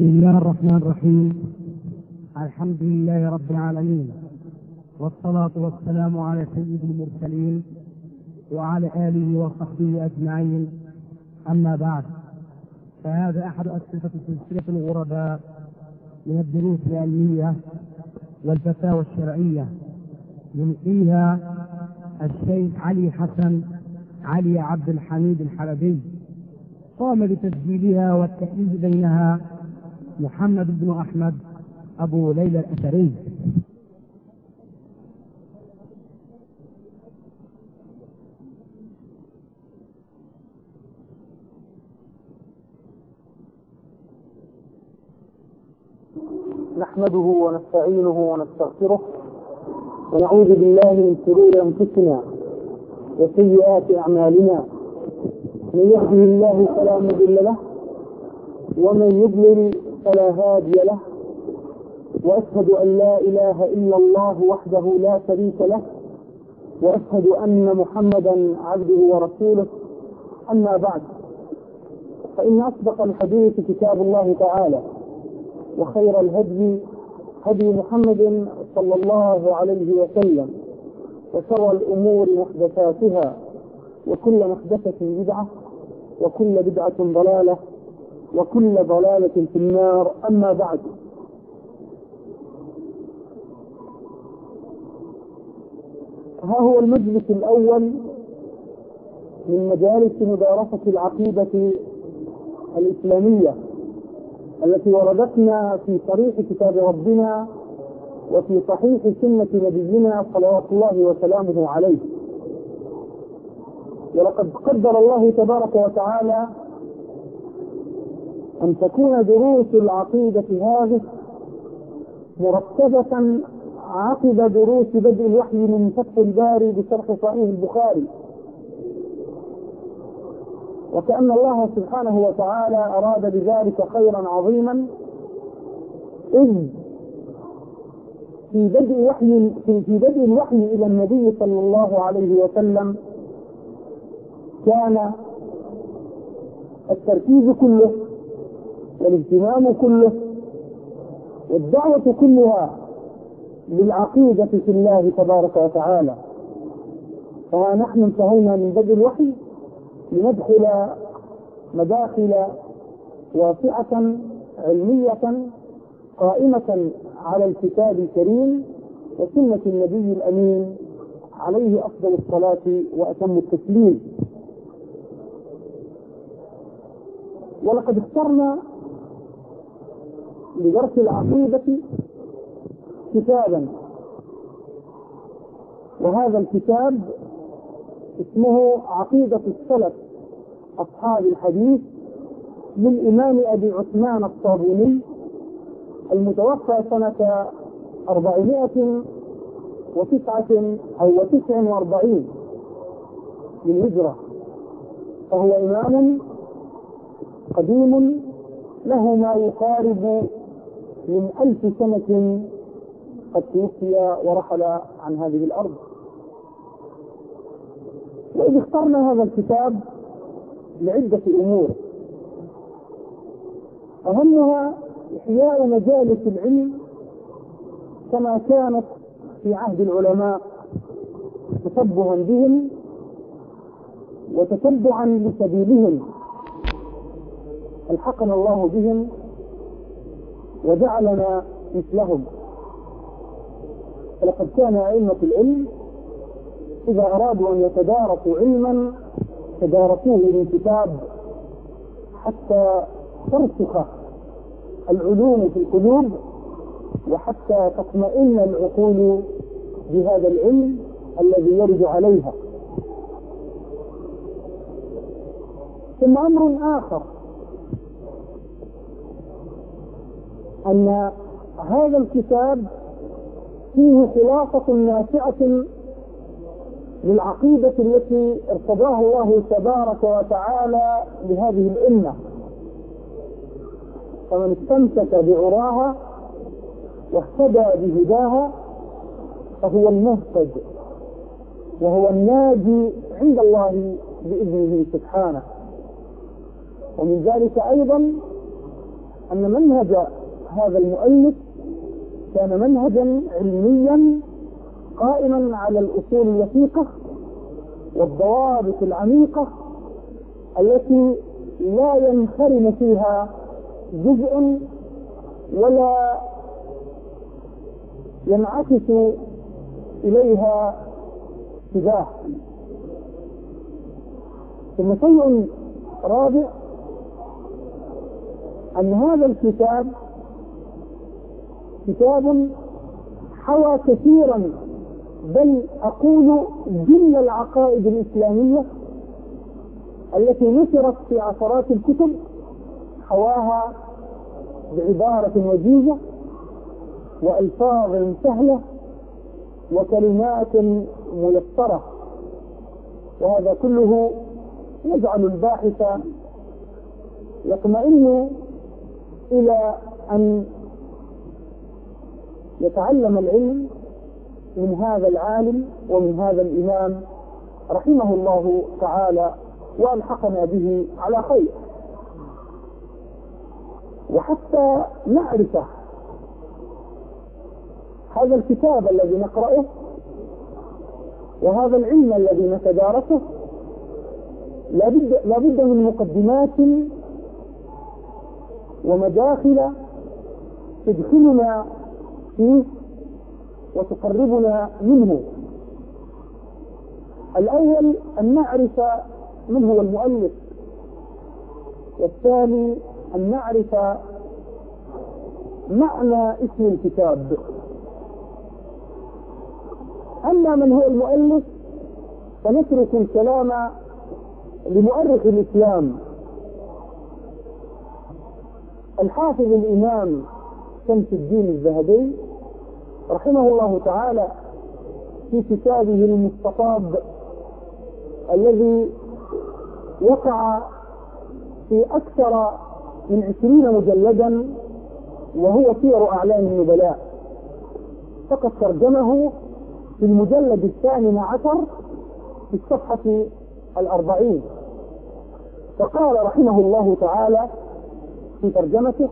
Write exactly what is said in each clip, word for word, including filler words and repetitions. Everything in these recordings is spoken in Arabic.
بسم الله الرحمن الرحيم. الحمد لله رب العالمين، والصلاة والسلام على سيد المرسلين وعلى آله وصحبه أجمعين. أما بعد، فهذا أحد أسئلة سلسلة الغرباء من الدروس العلمية والفتاوى الشرعية، يلقيها الشيخ علي حسن علي عبد الحميد الحلبي. قام بتسجيلها والتحديث بينها محمد بن أحمد أبو ليلى الأثري. نحمده ونستعينه ونستغفره ونعوذ بالله من شرور أنفسنا وسيئات أعمالنا، من يهده الله فلا مضل له ومن يضلل فلا هادي له، وأشهد أن لا إله إلا الله وحده لا شريك له، وأشهد أن محمدا عبده ورسوله. أما بعد، فإن أصدق الحديث كتاب الله تعالى، وخير الهدي هدي محمد صلى الله عليه وسلم، وشر الأمور محدثاتها، وكل محدثة بدعة، وكل بدعة ضلالة، وكل ضلالة في النار. أما بعد، ها هو المجلس الأول من مجالس مدارسة العقيدة الإسلامية التي وردتنا في صريح كتاب ربنا وفي صحيح سنة نبينا صلوات الله وسلامه عليه. ولقد قدر الله تبارك وتعالى أن تكون دروس العقيدة هذه مرتبة عقب دروس بدء الوحي من فتح الباري بشرح صحيح البخاري، وكأن الله سبحانه وتعالى أراد بذلك خيرا عظيما، إذ في بدء الوحي في بدء الوحي إلى النبي صلى الله عليه وسلم كان التركيز كله والاهتمام كله والدعوة كلها للعقيدة في الله تبارك وتعالى. فها نحن انتهينا من بدء الوحي لندخل مداخل واسعة علمية قائمة على الكتاب الكريم وسنة النبي الأمين عليه أفضل الصلاة وأتم التسليم. ولقد اخترنا لدرس العقيدة كتابا، وهذا الكتاب اسمه عقيدة السلف أصحاب الحديث للإمام أبي عثمان الصابوني، المتوفى سنة أربعمائة وتسعة أو وتسع وأربعين للهجرة، فهو إمام قديم له ما يقارب من ألف سنة قد توفي ورحل عن هذه الأرض. وإذ اخترنا هذا الكتاب لعدة أمور، أهمها إحياء مجالس العلم كما كانت في عهد العلماء، تشبها بهم وتتبعا لسبيلهم، الحقنا الله بهم وجعلنا مثلهم. فلقد كان أئمة العلم إذا أرادوا أن يتدارسوا علما تدارسوه من كتاب حتى ترسخ العلوم في القلوب وحتى تطمئن العقول بهذا العلم الذي يرد عليها. ثم أمر آخر، أن هذا الكتاب فيه خلاصة نافعة للعقيدة التي ارتضاها الله تبارك وتعالى لهذه الأمة، فمن استمسك بعراها واهتدى بهداها فهو المهتد وهو الناجي عند الله بإذنه سبحانه. ومن ذلك أيضا أن منهج هذا المؤلف كان منهجا علميا قائما على الأصول الوثيقة والضوابط العميقة التي لا ينخرم فيها جزء ولا ينعكس إليها اتجاه. ثم شيء رابع أن هذا الكتاب كتاب حوى كثيرا، بل أقول جل العقائد الإسلامية التي نشرت في عشرات الكتب، حواها بعبارة وجيزة وألفاظ سهلة وكلمات ميسرة، وهذا كله يجعل الباحث يطمئن إلى أن يتعلم العلم من هذا العالم ومن هذا الإمام رحمه الله تعالى وألحقنا به على خير. وحتى نعرف هذا الكتاب الذي نقرأه وهذا العلم الذي نتدارسه لا بد من مقدمات ومداخل تدخلنا فيه وتقربنا منه. الأول أن نعرف من هو المؤلف، والثاني أن نعرف معنى اسم الكتاب. أما من هو المؤلف فنترك الكلام لمؤرخ الإسلام الحافظ الإمام شمس الدين الذهبي رحمه الله تعالى في كتابه المستطاب الذي وقع في أكثر من عشرين مجلدا وهو سير أعلام النبلاء، فقد ترجمه في المجلد الثامن عشر في الصفحة الأربعين. فقال رحمه الله تعالى في ترجمته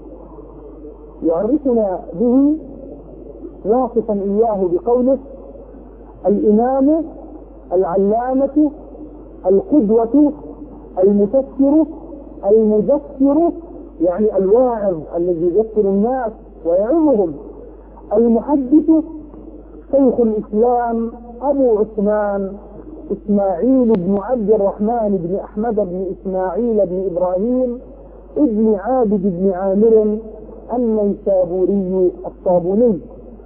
يعرفنا به واصفا إياه بقوله: الإمام العلامة القدوة المفكر المذكر، يعني الواعظ الذي يذكر الناس ويعظهم، المحدث شيخ الإسلام أبو عثمان إسماعيل بن عبد الرحمن بن أحمد بن إسماعيل بن إبراهيم ابن عابد بن عامر النيسابوري الصابوني.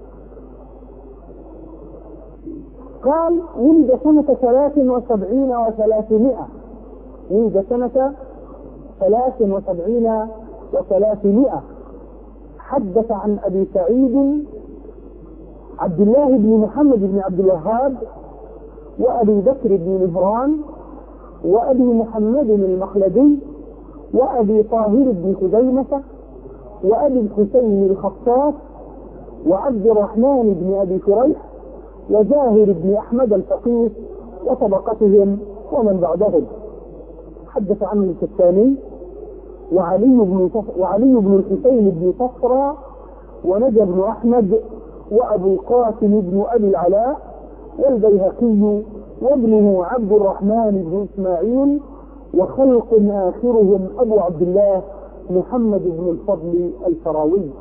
قال: ولد سنة ثلاث وسبعين وثلاثمائة ولد سنة ثلاث وسبعين وثلاثمائة حدث عن أبي سعيد عبد الله بن محمد بن عبد الوهاب وأبي بكر بن مهران وأبي محمد المخلدي وأبي طاهر بن خزيمة وأبي الحسين الخطاف وعبد الرحمن بن أبي شريح وزاهر بن أحمد الفقيه وطبقتهم ومن بعدهم. حدث عنه الكتاني وعلي بن وعلي بن الحسين بن صفرا ونجى بن أحمد وأبو القاسم بن أبي العلاء والبيهقي وابنه عبد الرحمن بن إسماعيل وخلق آخرهم أبو عبد الله محمد بن الفضل الفراوي.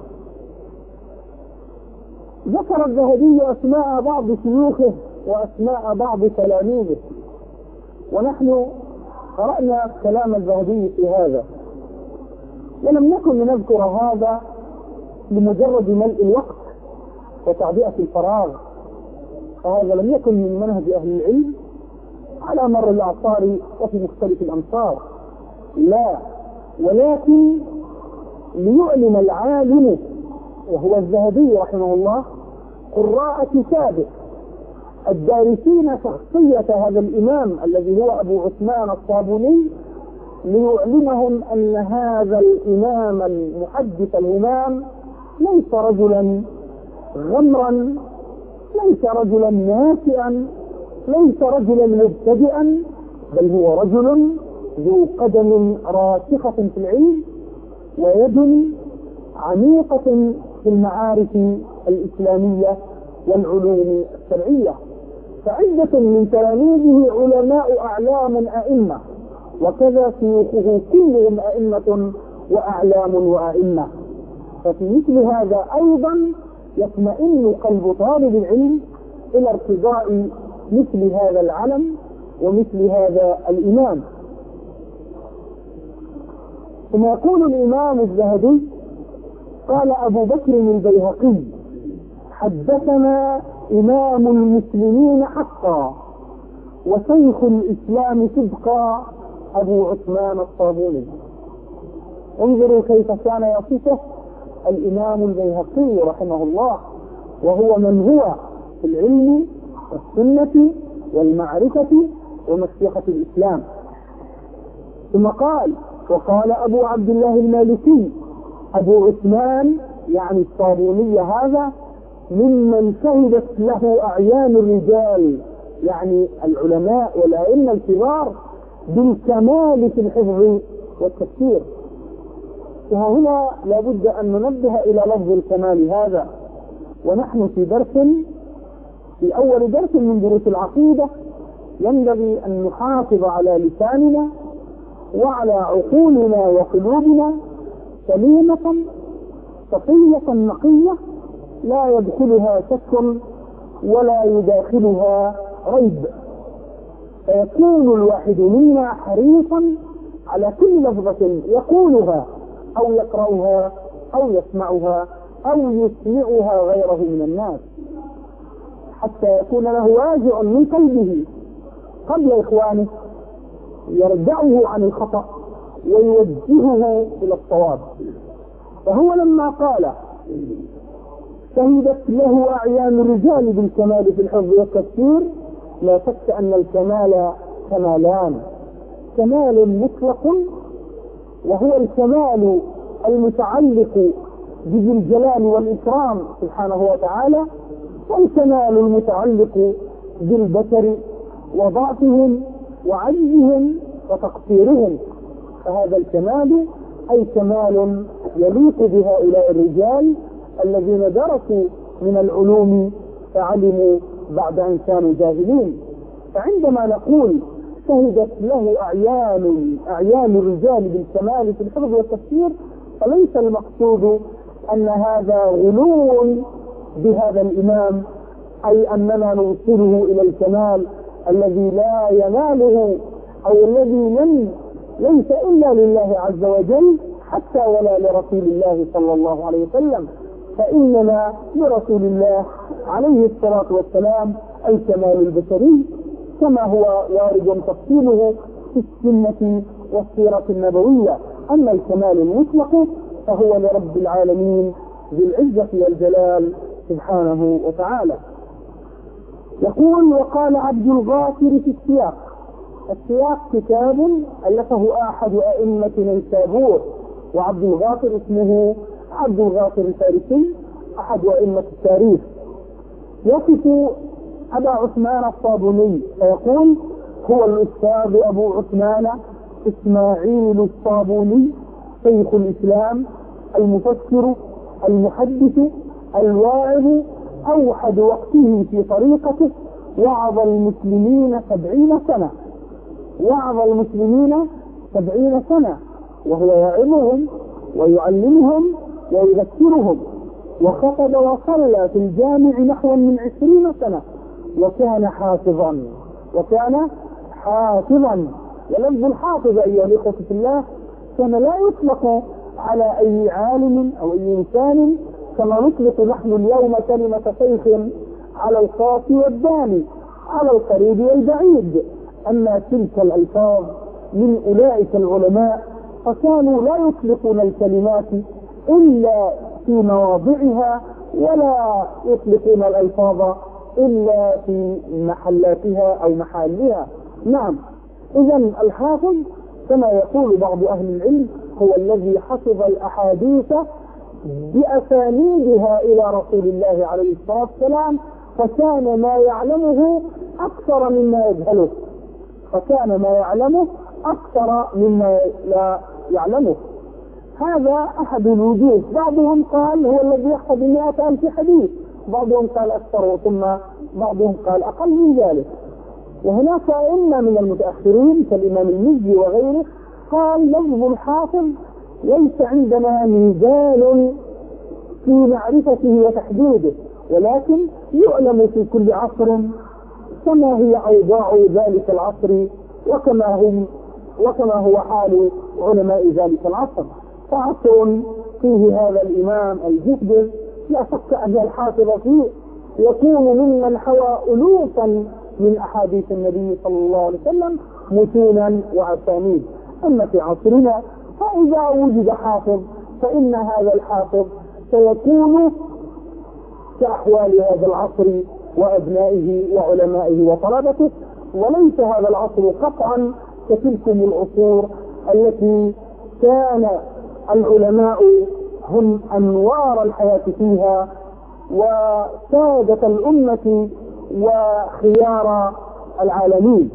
ذكر الذهبي أسماء بعض شيوخه وأسماء بعض تلاميذه، ونحن قرأنا كلام الذهبي في هذا، ولم نكن لنذكر هذا لمجرد ملء الوقت وتعبئة الفراغ، فهذا لم يكن من منهج أهل العلم على مر الأعصار وفي مختلف الأمصار، لا، ولكن ليعلم العالم وهو الذهبي رحمه الله قراء كتابه الدارسين شخصية هذا الإمام الذي هو أبو عثمان الصابوني، ليعلمهم أن هذا الإمام المحدث الهمام ليس رجلا غمرا، ليس رجلا ناسئا، ليس رجلا مبتدئا، بل هو رجل ذو قدم راسخة في العلم ويد عميقة في المعارف الإسلامية والعلوم الشرعية. فعدة من تلاميذه علماء أعلام أئمة، وكذا شيوخه كلهم أئمة وأعلام وأئمة. ففي مثل هذا أيضا يطمئن قلب طالب العلم إلى ارتضاء مثل هذا العلم ومثل هذا الإمام. ثم يقول الإمام الذهبي: قال أبو بكر البيهقي: حدثنا إمام المسلمين حقا وشيخ الإسلام صدقا أبو عثمان الصابوني. انظروا كيف كان يصفه الإمام البيهقي رحمه الله، وهو من هو في العلم والسنة والمعرفة ومشيخة الإسلام. ثم قال: وقال أبو عبد الله المالكي: أبو عثمان يعني الصابوني هذا ممن شهدت له أعيان الرجال، يعني العلماء والأئمة الكبار، بالكمال في الحفظ والتفسير. وهنا لابد أن ننبه إلى لفظ الكمال هذا، ونحن في درس في أول درس من دروس العقيدة ينبغي أن نحافظ على لساننا وعلى عقولنا وقلوبنا سليمة صفية نقية لا يدخلها شك ولا يداخلها ريب، فيكون الواحد منا حريصا على كل لفظة يقولها أو يقرأها أو يسمعها أو يسمعها غيره من الناس، حتى يكون له واجع من قلبه قبل إخوانه يردعه عن الخطأ ويوجهه إلى الصواب. فهو لما قال: شهدت له أعيان الرجال بالكمال في الحفظ والتفسير، لا شك أن الكمال كمالان: كمال مطلق وهو الكمال المتعلق بذي الجلال والإكرام سبحانه وتعالى، والكمال المتعلق بالبشر وضعفهم وعجزهم وتقصيرهم. فهذا الكمال أي كمال يليق بهؤلاء الرجال الذين درسوا من العلوم فعلموا بعد أن كانوا جاهلين. فعندما نقول شهدت له أعيان أعيان الرجال بالكمال في الحفظ والتفسير، فليس المقصود أن هذا غلو بهذا الإمام، أي أننا نوصله إلى الكمال الذي لا يناله أو الذي لم ليس إلا لله عز وجل حتى ولا لرسول الله صلى الله عليه وسلم، فإننا لرسول الله عليه الصلاة والسلام الكمال البشري كما هو وارد تفصيله في السنة والسيرة النبوية. أما الكمال المطلق فهو لرب العالمين ذي العزة والجلال سبحانه وتعالى. يقول: وقال عبد الغافر في السياق. السياق كتاب ألفه أحد أئمة نيسابور، وعبد الغافر اسمه عبد الغافر الفارسي أحد أئمة التاريخ. يصف أبا عثمان الصابوني فيقول: هو الأستاذ أبو عثمان إسماعيل الصابوني شيخ الإسلام المفسر المحدث الواعظ، أوحد وقته في طريقته، وعظ المسلمين سبعين سنة وعظ المسلمين سبعين سنة وهو يعظهم ويعلمهم ويذكرهم، وخطب وصلى في الجامع نحو من عشرين سنة، وكان حافظا وكان حافظا ولفظ الحافظ أيها الإخوة في الله كان لا يطلق على أي عالم أو أي إنسان كما نطلق نحن اليوم كلمة شيخ على القاصي والداني، على القريب والبعيد. أما تلك الألفاظ من أولئك العلماء فكانوا لا يطلقون الكلمات إلا في مواضعها، ولا يطلقون الألفاظ إلا في محلاتها أو محلها. نعم، إذن الحافظ كما يقول بعض أهل العلم هو الذي حفظ الأحاديث بأسانيدها إلى رسول الله عليه الصلاة والسلام، فكان ما يعلمه أكثر مما يجهله فكان ما يعلمه أكثر مما لا يعلمه. هذا أحد الوجوه. بعضهم قال هو الذي يحفظ مئة ألف حديث، بعضهم قال أكثر، ثم بعضهم قال أقل من ذلك. وهناك أئمة من المتأخرين كالإمام المزي وغيره قال لفظ الحافظ ليس عندنا ميزان في معرفته وتحديده، ولكن يعلم في كل عصر كما هي أوضاع ذلك العصر وكما هم وكما هو حال علماء ذلك العصر. فعصر فيه هذا الإمام الجهبذ لا شك أن الحافظ فيه يكون ممن حوى ألوفا من أحاديث النبي صلى الله عليه وسلم متونا وأسانيد. أما في عصرنا فإذا وجد حافظ فإن هذا الحافظ سيكون كأحوال هذا العصر وأبنائه وعلمائه وطلبته، وليس هذا العصر قطعا كتلكم العصور التي كان العلماء هم أنوار الحياة فيها وسادة الأمة وخيار العالمين.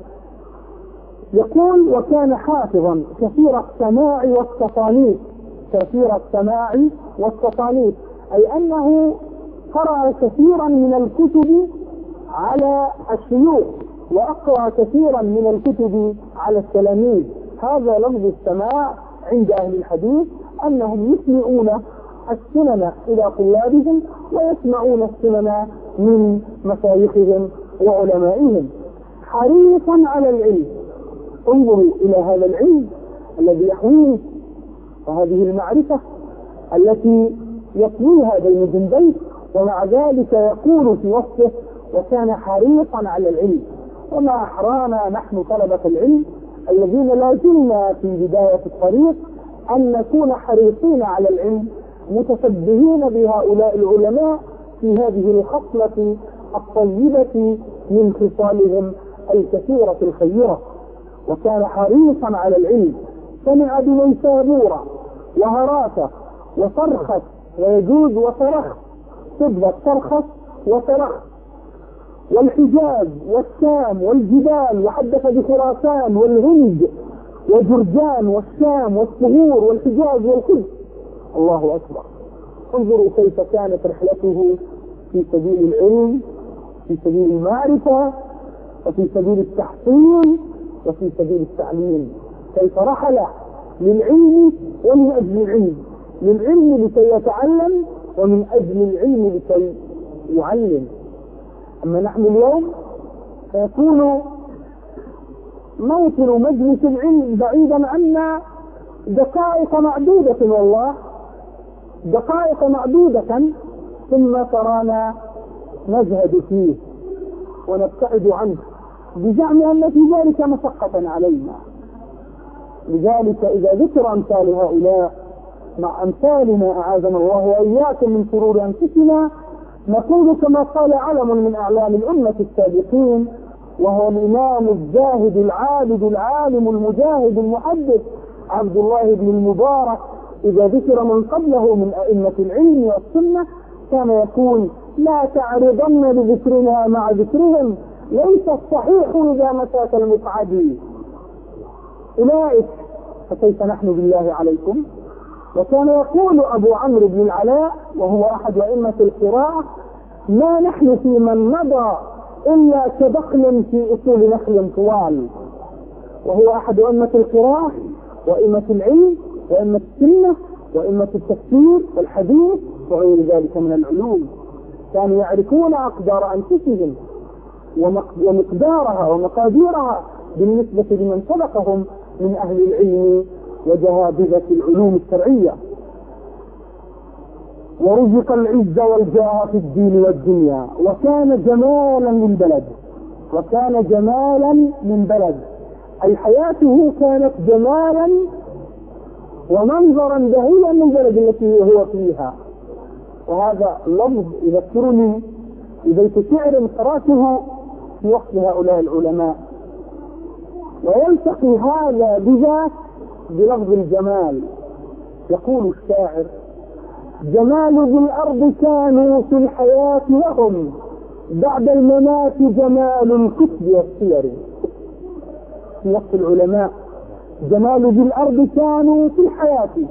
يقول وكان حافظا كثير السماع والتصانيف، كثير السماع والتصانيف أي أنه قرأ كثيرا من الكتب على الشيوخ وأقرأ كثيرا من الكتب على التلاميذ. هذا لفظ السماع عند أهل الحديث أنهم يسمعون السنن إلى طلابهم ويسمعون السنن من مشايخهم وعلمائهم، حريصا على العلم. انظروا إلى هذا العلم الذي يحويه وهذه المعرفة التي يطويها بين جنبيه، ومع ذلك يقول في وصفه وكان حريصا على العلم. وما أحرانا نحن طلبة العلم الذين لا زلنا في بداية الطريق أن نكون حريصين على العلم، متشبهين بهؤلاء العلماء في هذه الخصلة الطيبة من خصالهم الكثيرة الخيرة. وكان حريصا على العلم، سمع بنيسابورة وهراته وصرخت، ويجوز وصرخ، تبقى صرخت وصرخ، والحجاز والشام والجبال، وحدث بخراسان والهند وجرجان والشام والصهور والحجاز والقدس. الله أكبر. انظروا كيف كانت رحلته في سبيل العلم، في سبيل المعرفة، وفي سبيل التحصيل، وفي سبيل التعليم. كيف رحل للعلم ومن أجل العلم، للعلم لكي يتعلم ومن أجل العلم لكي يعلم. أما نحن اليوم فيكون موطن مجلس العلم بعيدا عنا دقائق معدودة، والله دقائق معدودة، ثم ترانا نزهد فيه ونبتعد عنه بزعم أن في ذلك مشقة علينا. لذلك إذا ذكر أمثال هؤلاء مع أمثالنا أعاذنا الله وإياكم من شرور أنفسنا، نقول كما قال علم من أعلام الأمة السابقين، وهو الإمام الزاهد العابد العالم المجاهد المحدث عبد الله بن المبارك، إذا ذكر من قبله من أئمة العلم والسنة كان يقول لا تعرضن بذكرنا مع ذكرهم، ليس الصحيح إذا مساك المقعد. أولئك فكيف نحن بالله عليكم؟ وكان يقول أبو عمرو بن العلاء وهو أحد أئمة القراءة ما نحن في من مضى إلا كبقل في أصول نخل طوال. وهو أحد أئمة القراءة وأئمة العلم وأئمة السنة وأئمة التفسير والحديث وغير ذلك من العلوم. كانوا يعرفون أقدار أنفسهم ومقدارها ومقاديرها بالنسبة لمن سبقهم من أهل العلم وجهابذة العلوم الشرعية. ورزق العز والجاه في الدين والدنيا، وكان جمالا من بلد، وكان جمالا من بلد أي حياته كانت جمالا ومنظرا بهيا من البلد التي هو فيها. وهذا اللفظ يذكرني ببيت شعر قرأته في وقت هؤلاء العلماء، ويلتقي هذا بذاك بلفظ الجمال. يقول الشاعر جمال ذي الأرض كانوا في الحياة لهم، بعد الممات جمال الكتب والسير. في وقت العلماء جمال ذي الأرض كانوا في الحياة،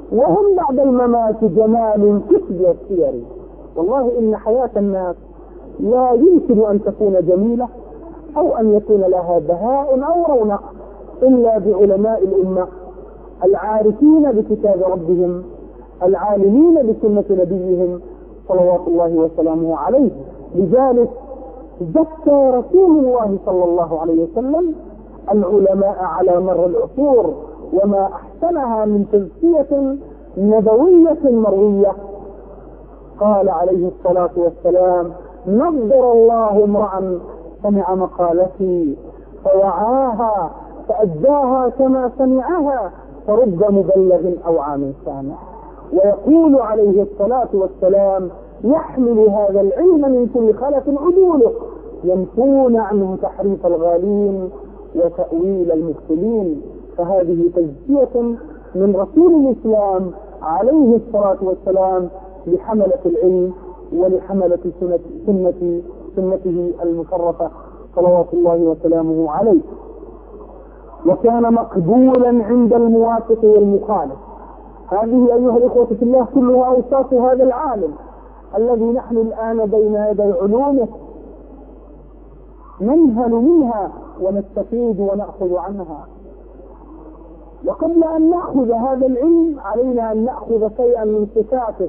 وهم بعد الممات جمال كسب السير. والله إن حياة الناس لا يمكن أن تكون جميلة أو أن يكون لها بهاء أو رونق إلا بعلماء الأمة العارفين بكتاب ربهم العالمين بسنة نبيهم صلوات الله وسلامه عليه. لذلك ذكر رسول الله صلى الله عليه وسلم العلماء على مر العصور، وما أحسنها من تزكية نبوية مروية. قال عليه الصلاة والسلام: نظر الله امرأ سمع مقالتي فوعاها فأداها كما سمعها فرب مبلغ أو عام سامع. ويقول عليه الصلاة والسلام: يحمل هذا العلم من كل خلف عدوله ينفون عنه تحريف الغالين وتأويل المبطلين. فهذه تزكية من رسول الإسلام عليه الصلاة والسلام لحملة العلم ولحملة سنة سنة سنته المشرفة صلوات الله وسلامه عليه. وكان مقبولا عند الموافق والمخالف. هذه أيها الإخوة في الله كلها أوصاف هذا العالم الذي نحن الآن بين يدي علومه ننهل منها ونستفيد ونأخذ عنها. وقبل أن نأخذ هذا العلم علينا أن نأخذ شيئا من صفاته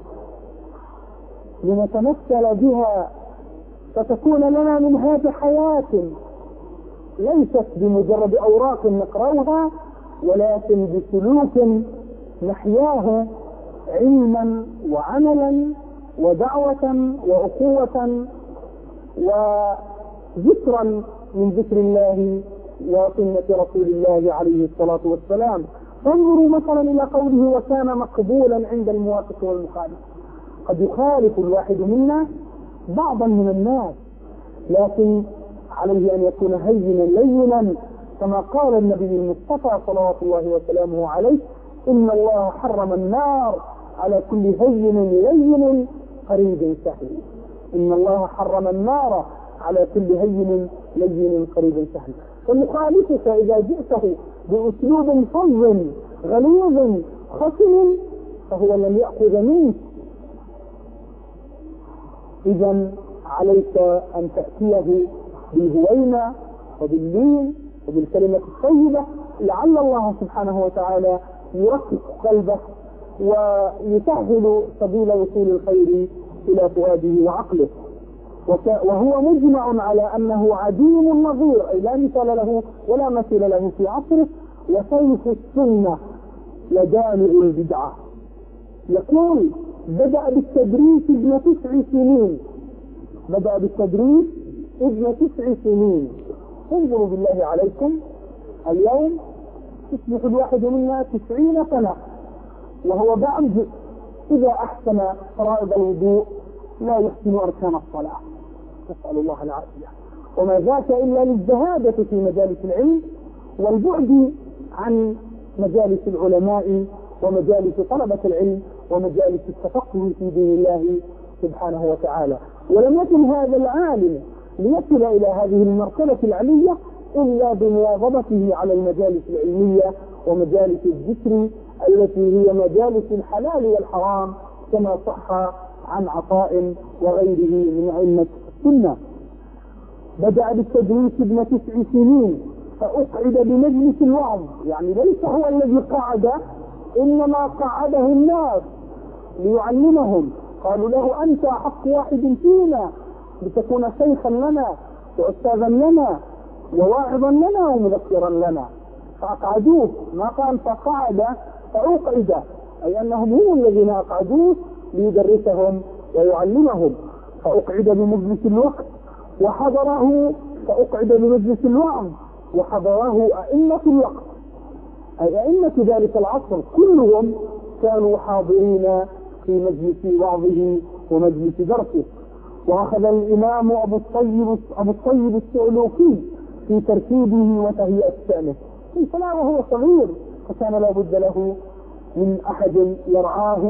لنتمثل بها فتكون لنا منهاج حياة ليست بمجرد أوراق نقرأها ولكن بسلوك نحياه علما وعملا ودعوة وأخوة وذكرا من ذكر الله وسنة رسول الله عليه الصلاة والسلام. فانظروا مثلا إلى قوله: وكان مقبولا عند الموافق والمخالف. قد يخالف الواحد منا بعضا من الناس، لكن عليه أن يكون هينا لينا كما قال النبي المصطفى صلوات الله وسلامه عليه: إن الله حرم النار على كل هين لين قريب سهل. إن الله حرم النار على كل هين لين قريب سهل. فمخالفك إذا جئته بأسلوب فظ غليظ خشن فهو لم يأخذ منك. إذا عليك أن تأتيه بالهوينة وباللين وبالكلمة الطيبة لعل الله سبحانه وتعالى يرقق قلبه ويسهل سبيل وصول الخير إلى فؤاده وعقله. وهو مجمع على أنه عديم النظير، أي لا مثال له ولا مثيل له في عصره، وسيف السنة لجامع البدعة. يقول: بدأ بالتدريس ابن تسع سنين. بدأ بالتدريس ابن تسع سنين. انظروا بالله عليكم، اليوم تصبح الواحد منا تسعين سنة وهو بعد إذا أحسن فرائض الوضوء لا يحسن أركان الصلاة، نسأل الله العافية. وما ذاك إلا للزهادة في مجالس العلم والبعد عن مجالس العلماء ومجالس طلبة العلم ومجالس التفقه في دين الله سبحانه وتعالى. ولم يكن هذا العالم ليصل إلى هذه المرتبة العلية إلا بمواظبته على المجالس العلمية ومجالس الذكر التي هي مجالس الحلال والحرام كما صح عن عطاء وغيره من أئمة السنة. بدأ بالتدريس ابن تسع سنين فأقعد بمجلس الوعظ، يعني ليس هو الذي قعد إنما قعده الناس ليعلمهم. قالوا له: أنت حق واحد فينا لتكون شيخا لنا وأستاذا لنا وواعظا لنا ومذكرا لنا. فأقعدوه، ما قال فقعد فأقعد، أي أنهم هم الذين أقعدوه ليدرسهم ويعلمهم. فأقعد بمجلس الوقت وحضره، فأقعد بمجلس الوعظ وحضره أئمة الوقت، أي أئمة ذلك العصر كلهم كانوا حاضرين في مجلس وعظه ومجلس درسه. وأخذ الإمام أبو الطيب أبو الطيب السعلوكي في ترتيبه وتهيئة شأنه، فلا وهو صغير، فكان لا بد له من أحد يرعاه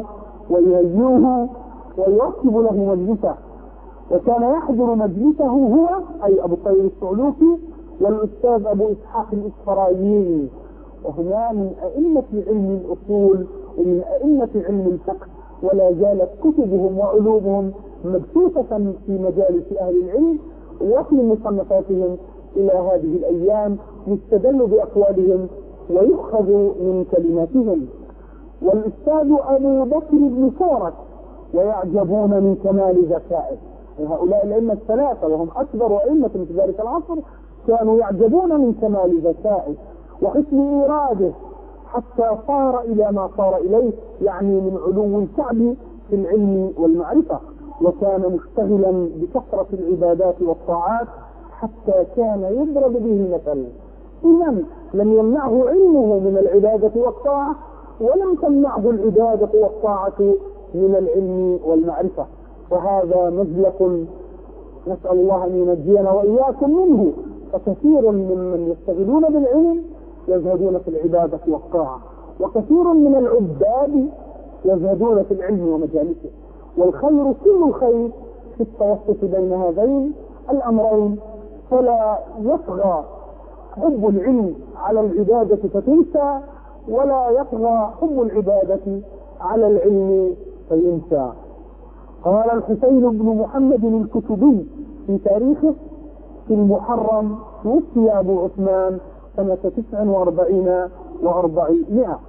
ويهيئه ويرتب له مجلسه. وكان يحضر مجلسه هو أي أبو الطيب السعلوكي والأستاذ أبو إسحاق الإسفرايني، وهما من أئمة علم الأصول ومن أئمة علم الفقه، ولا زالت كتبهم وعلومهم مبثوثة في مجالس أهل العلم وفي مصنفاتهم إلى هذه الأيام، يستدل بأقوالهم ويؤخذ من كلماتهم. والأستاذ أبو بكر بن فورك ويعجبون من كمال ذكائه. هؤلاء الأئمة الثلاثة وهم أكبر أئمة في ذلك العصر كانوا يعجبون من كمال ذكائه وحسن إيراده حتى صار إلى ما صار إليه، يعني من علو الكعب في العلم والمعرفة، وكان مشتغلا بكثرة العبادات والطاعات حتى كان يضرب به المثل. إذن لم يمنعه علمه من العبادة والطاعة، ولم تمنعه العبادة والطاعة من العلم والمعرفة، وهذا مزلق نسأل الله أن ينجينا وإياكم منه. فكثير ممن يشتغلون بالعلم يزهدون في العبادة والطاعة، وكثير من العباد يزهدون في العلم ومجالسه. والخير كل الخير في التوسط بين هذين الأمرين، فلا يطغى حب العلم على العبادة فتنسى، ولا يطغى حب العبادة على العلم فينسى. قال الحسين بن محمد الكتبي في تاريخه: في المحرم توفي أبو عثمان سنة تسع وأربعين وأربعمائة.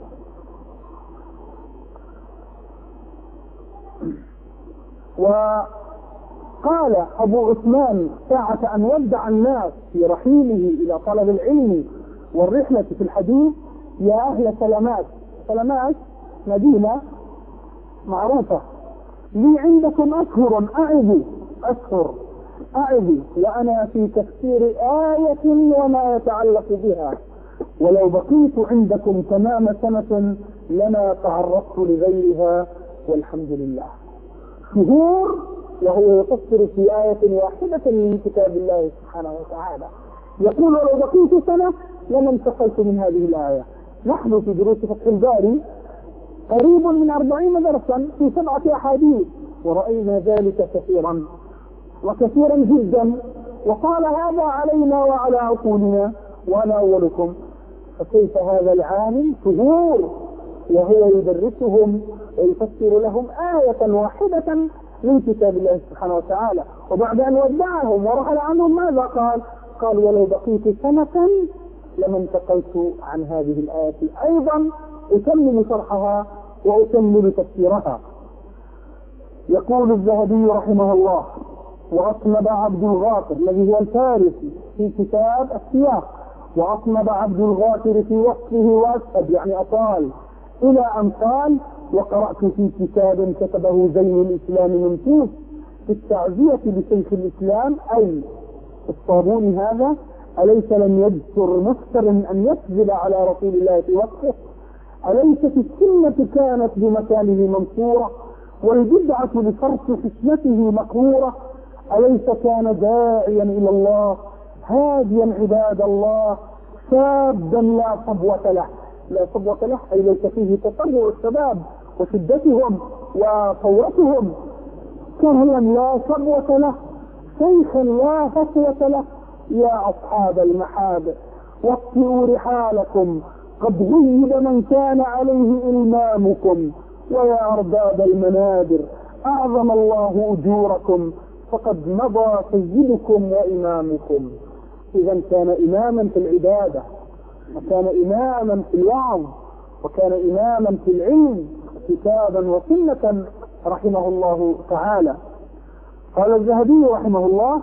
وقال أبو عثمان ساعة أن ودع الناس في رحيله إلى طلب العلم والرحلة في الحديث: يا أهل سلامات. سلامات مدينة معروفة. لي عندكم أشهر أعظ أشهر أعظ وأنا في تفسير آية وما يتعلق بها، ولو بقيت عندكم تمام سنة لما تعرضت لغيرها والحمد لله. شهور وهو يفسر في آية واحدة من كتاب الله سبحانه وتعالى، يقول: ولو بقيت سنة لما انتقلت من هذه الآية. نحن في دروس فتح الباري قريب من أربعين درسا في سبعة أحاديث، ورأينا ذلك كثيرا وكثيرا جدا، وقال هذا علينا وعلى عقولنا وأنا أولكم. فكيف هذا العالم شهور وهو يدرسهم ويفسر لهم آية واحدة من كتاب الله سبحانه وتعالى، وبعد أن ودعهم ورحل عنهم ماذا قال؟ قال: ولو بقيت سنة لما انتقلت عن هذه الآية أيضا أكمل شرحها وأكمل تفسيرها. يقول الذهبي رحمه الله: وأصنب عبد الغافر الذي هو الفارسي في كتاب السياق، وأصنب عبد الغافر في وصفه وأسهب يعني أطال، إلى أن قال: وقرأت في كتاب كتبه زين الإسلام منتوس في التعزية لشيخ الإسلام أي الصابوني هذا: أليس لم يذكر مفتر أن يكذب على رسول الله في وصفه؟ أليست السنة كانت بمكانه منصورة، والبدعة لفرط حكمته مقهورة؟ أليس كان داعيا إلى الله هاديا عباد الله شابا لا صبوة له؟ لا صبوة له أي ليس فيه تطبع الشباب وشدتهم وقوتهم، كهلا لا صبوة له، شيخا لا فصوة له. يا أصحاب المحاب وطئوا رحالكم، قد غيب من كان عليه إمامكم، ويا أرباب المنابر أعظم الله أجوركم، فقد مضى سيدكم وإمامكم. إذا كان إماما في العبادة، وكان إماما في الوعظ، وكان إماما في العلم كتابا وسنة رحمه الله تعالى. قال الذهبي رحمه الله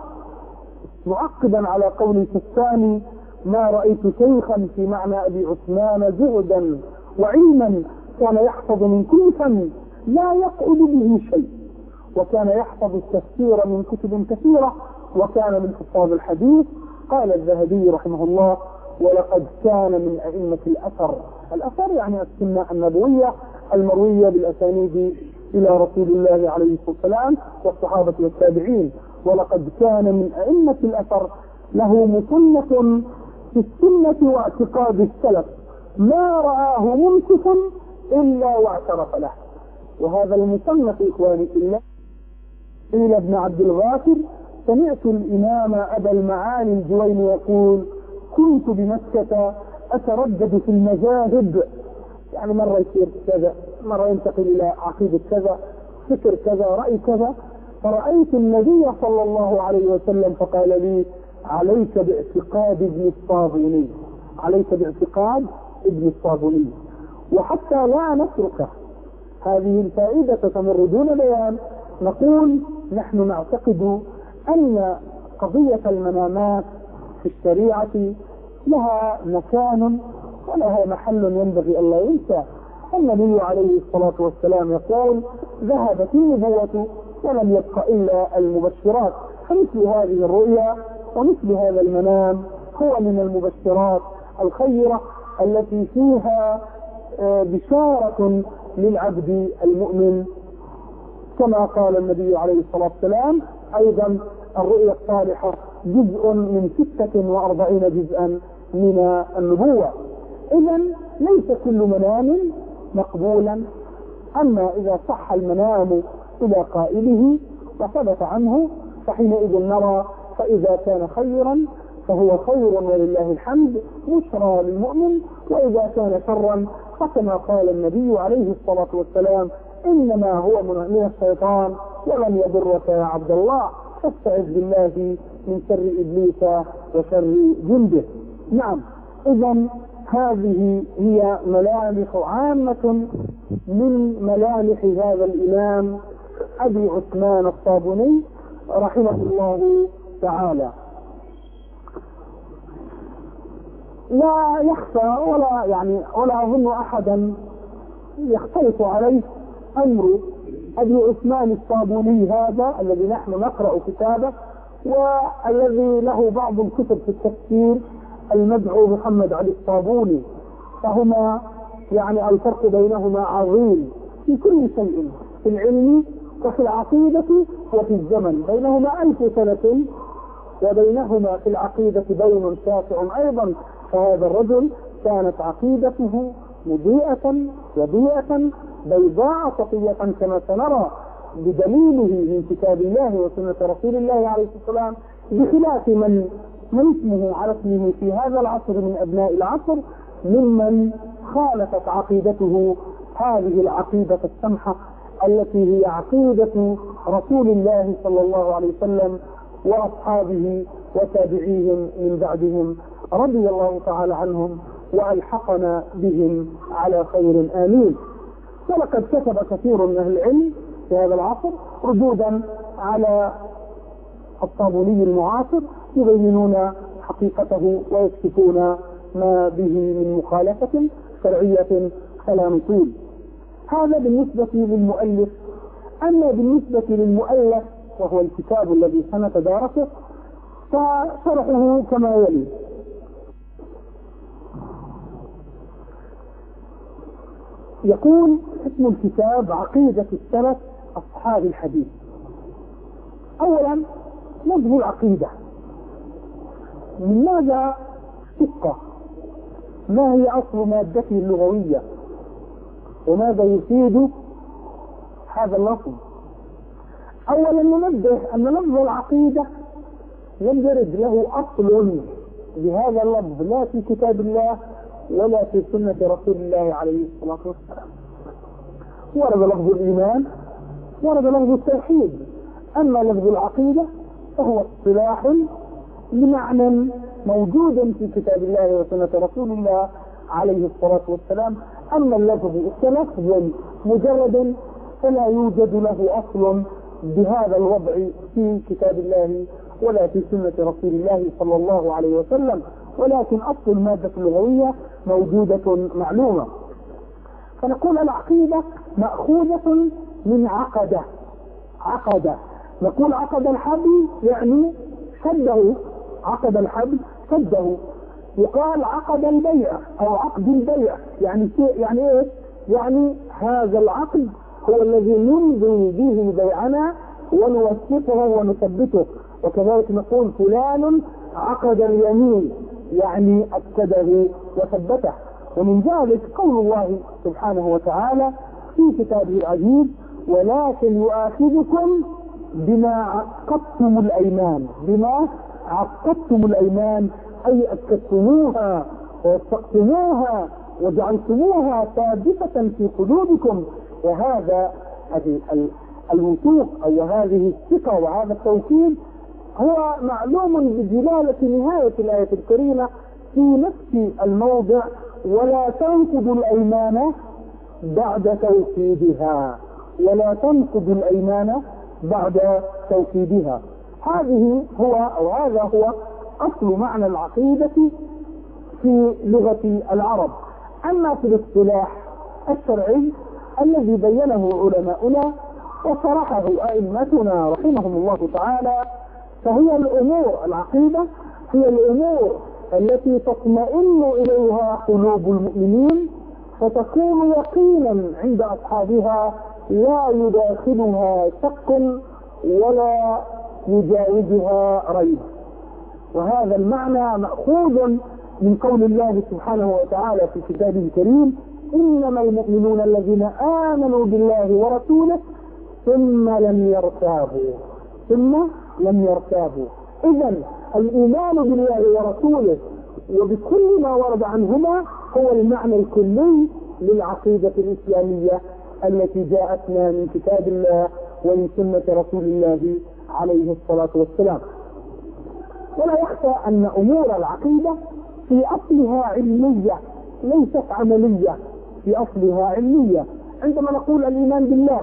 معقبا على قوله الثاني: ما رأيت شيخا في معنى أبي عثمان زهدا وعلما كان يحفظ من كل فن لا يقعد به شيء، وكان يحفظ التفسير من كتب كثيرة، وكان من حفاظ الحديث. قال الذهبي رحمه الله: ولقد كان من أئمة الأثر. الأثر يعني السنة النبوية المروية بالأسانيد إلى رسول الله عليه الصلاة والسلام والصحابة والتابعين. ولقد كان من أئمة الأثر له مصنف في السنة واعتقاد السلف ما رآه منصفا إلا واعترف له. وهذا المصنف إخواني في الله قيل ابن عبد الغافر: سمعت الإمام أبا المعالي الجويني يقول: كنت بمكة أتردد في المذاهب، يعني مرة يصير كذا مرة ينتقل إلى عقيدة كذا، فكر كذا، رأي كذا. فرأيت النبي صلى الله عليه وسلم فقال لي: عليك باعتقاد ابن الصابوني، عليك باعتقاد ابن الصابوني. وحتى لا نترك هذه الفائدة تمر دون بيان، نقول نحن نعتقد أن قضية المنامات في الشريعة لها مكان ولها محل ينبغي أن لا ينسى. النبي عليه الصلاة والسلام يقول: ذهبت النبوة ولم يبق إلا المبشرات. فمثل هذه الرؤيا ومثل هذا المنام هو من المبشرات الخيرة التي فيها بشارة للعبد المؤمن، كما قال النبي عليه الصلاة والسلام أيضا: الرؤيا الصالحة جزء من ستة وأربعين جزءا من النبوة. إذن ليس كل منام مقبولا، أما إذا صح المنام إلى قائله وثبت عنه فحينئذ نرى، فإذا كان خيرا فهو خير ولله الحمد بشرى للمؤمن، وإذا كان شرا فكما قال النبي عليه الصلاة والسلام: إنما هو من الشيطان ولم يضرك يا عبد الله، فاستعذ بالله من شر إبليس وشر جنده. نعم، إذن هذه هي ملامح عامة من ملامح هذا الإمام أبي عثمان الصابوني رحمه الله تعالى. لا يخفى ولا يعني ولا أظن أحدا يختلف عليه أمر أبي عثمان الصابوني هذا الذي نحن نقرأ كتابه، والذي له بعض الكتب في التفسير المدعو محمد علي الصابوني، فهما يعني الفرق بينهما عظيم في كل شيء، في العلم وفي العقيدة وفي الزمن، بينهما ألف سنة، وبينهما في العقيدة بين شاسع أيضا. فهذا الرجل كانت عقيدته مضيئة وضيئة بيضاء صفية كما سنرى بدليله من كتاب الله وسنة رسول الله عليه الصلاة والسلام، بخلاف من من اسمه على اسمه في هذا العصر من أبناء العصر، ممن خالفت عقيدته هذه العقيدة السمحة التي هي عقيدة رسول الله صلى الله عليه وسلم وأصحابه وتابعيهم من بعدهم رضي الله تعالى عنهم وألحقنا بهم على خير آمين. ولقد كتب كثير من أهل العلم في هذا العصر ردودا على الصابوني المعاصر، يبينون حقيقته ويكشفون ما به من مخالفة شرعية فلا نطيل. هذا بالنسبة للمؤلف. أما بالنسبة للمؤلف وهو الكتاب الذي سنتدارسه فشرحه كما يلي: يقول اسم الكتاب: عقيدة السلف أصحاب الحديث. أولا، لفظ العقيدة من ماذا اشتق؟ ما هي أصل مادته اللغوية؟ وماذا يفيد هذا اللفظ؟ أولا ننبه أن لفظ العقيدة لم يرد له أصل بهذا اللفظ لا في كتاب الله ولا في سنة رسول الله عليه الصلاة والسلام. ورد لفظ الإيمان، ورد لفظ التوحيد. أما لفظ العقيدة فهو اصطلاح لمعنى موجود في كتاب الله وسنة رسول الله عليه الصلاة والسلام. أما اللفظ كلفظ مجرد فلا يوجد له أصل بهذا الوضع في كتاب الله ولا في سنة رسول الله صلى الله عليه وسلم، ولكن أصل المادة اللغوية موجودة معلومة. فنقول العقيدة مأخوذة من عقدة. عقدة نقول عقد الحبل يعني شده، عقد الحبل شده. يقال عقد البيع أو عقد البيع يعني شيء، يعني إيه؟ يعني هذا العقد هو الذي نمضي به بيعنا ونوثقه ونثبته. وكذلك نقول فلان عقد اليمين يعني أكده وثبته. ومن ذلك قول الله سبحانه وتعالى في كتابه العزيز: ولكن يؤاخذكم بما عقدتم الأيمان. بما عقدتم الأيمان أي أكدتموها ووثقتموها وجعلتموها ثابتة في قلوبكم. وهذا الوثوق أو هذه الثقة وهذا التوكيد هو معلوم بجلالة نهاية الآية الكريمة في نفس الموضع: ولا تنقضوا الأيمان بعد توكيدها. ولا تنقضوا الأيمان بعد توكيدها. هذه هو أو هذا هو أصل معنى العقيدة في لغة العرب. أما في الاصطلاح الشرعي الذي بينه علماؤنا وشرحه أئمتنا رحمهم الله تعالى، فهي الأمور العقيدة هي الأمور التي تطمئن إليها قلوب المؤمنين فتكون يقينا عند أصحابها لا يداخلها شك ولا يجاوزها ريب. وهذا المعنى مأخوذ من قول الله سبحانه وتعالى في كتابه الكريم: إنما المؤمنون الذين آمنوا بالله ورسوله ثم لم يرتابوا. ثم لم يرتابوا. إذن الإيمان بالله ورسوله وبكل ما ورد عنهما هو المعنى الكلي للعقيدة الإسلامية التي جاءتنا من كتاب الله ومن سنة رسول الله عليه الصلاة والسلام. ولا يخفى أن أمور العقيدة في أصلها علمية ليست عملية. في أصلها علمية. عندما نقول الإيمان بالله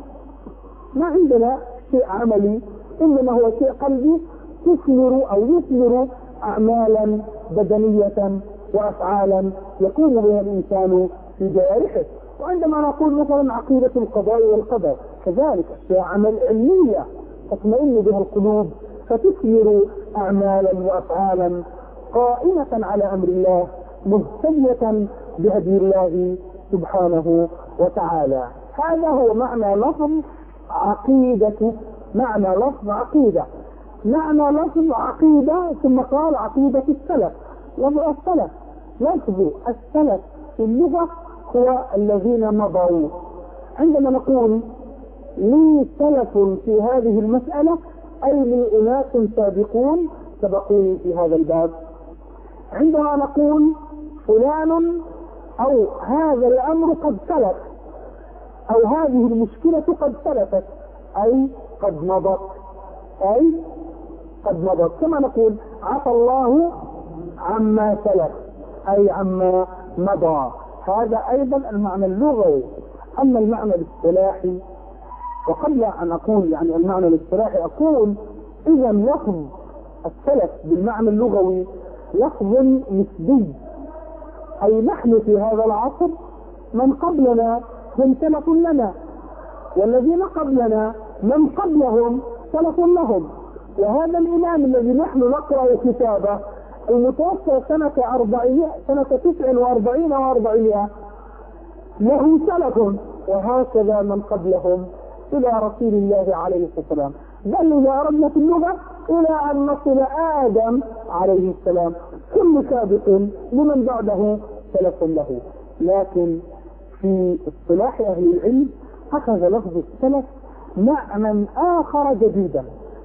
ما عندنا شيء عملي، إنما هو شيء قلبي تثمر أو يثمر أعمالا بدنية وأفعالا يقوم بها الإنسان في جوارحه. وعندما نقول مثلا عقيدة القضاء والقدر كذلك هي عمل علمية تطمئن بها القلوب فتثمر أعمالا وأفعالا قائمة على أمر الله مهتدية بهدي الله سبحانه وتعالى. هذا هو معنى لفظ عقيدة. معنى لفظ عقيدة معنى لفظ عقيدة ثم قال عقيدة السلف. لفظ السلف لفظ السلف في اللغة هو الذين مضوا. عندما نقول لي سلف في هذه المسألة أي لي أناس سابقون سبقوني في هذا الباب. عندما نقول فلان أو هذا الأمر قد سلف أو هذه المشكلة قد سلفت أي قد مضت أي قد مضت. كما نقول عفى الله عما سلف أي عما مضى. هذا أيضا المعنى اللغوي. أما المعنى الاصطلاحي، وقبل أن أقول يعني المعنى الاصطلاحي أقول إذا لفظ السلف بالمعنى اللغوي لفظ نسبي، أي نحن في هذا العصر من قبلنا هم سلف لنا، والذين قبلنا من قبلهم سلف لهم. وهذا الإمام الذي نحن نقرأ كتابه المتوفى سنة أربعين سنة تسع وأربعين وأربعين له سلف، وهكذا من قبلهم إلى رسول الله عليه الصلاة والسلام. بل إذا أردنا في اللغة إلى أن نصل آدم عليه السلام كل سابق لمن بعده سلف له. لكن في اصطلاح أهل العلم أخذ لفظ السلف معنى آخر جديدا،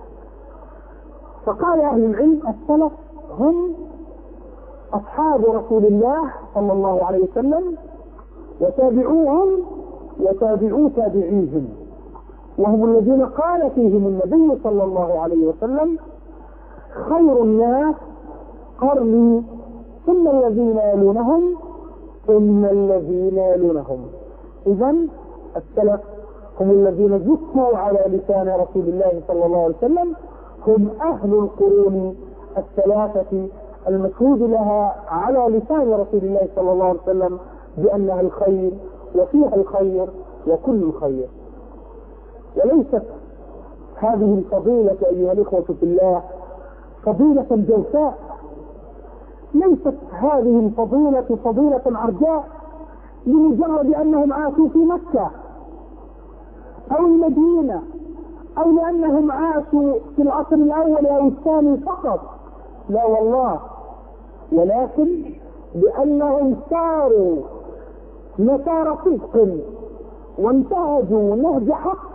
فقال أهل العلم السلف هم أصحاب رسول الله صلى الله عليه وسلم وتابعوهم وتابعوا تابعيهم، وهم الذين قال فيهم النبي صلى الله عليه وسلم خير الناس قرني ثم الذين يلونهم ثم الذين يلونهم. إذن السلف هم الذين ذكروا على لسان رسول الله صلى الله عليه وسلم، هم أهل القرون الثلاثة المشهود لها على لسان رسول الله صلى الله عليه وسلم بأنها الخير وفيها الخير وكل الخير. وليست هذه الفضيلة أيها الإخوة في الله فضيلة جوفاء، ليست هذه الفضيلة فضيلة عرجاء لمجرد أنهم عاشوا في مكة أو المدينة أو لأنهم عاشوا في العصر الأول أو الثاني فقط، لا والله، ولكن لأنهم ساروا مسار صدق وانتهجوا نهج حق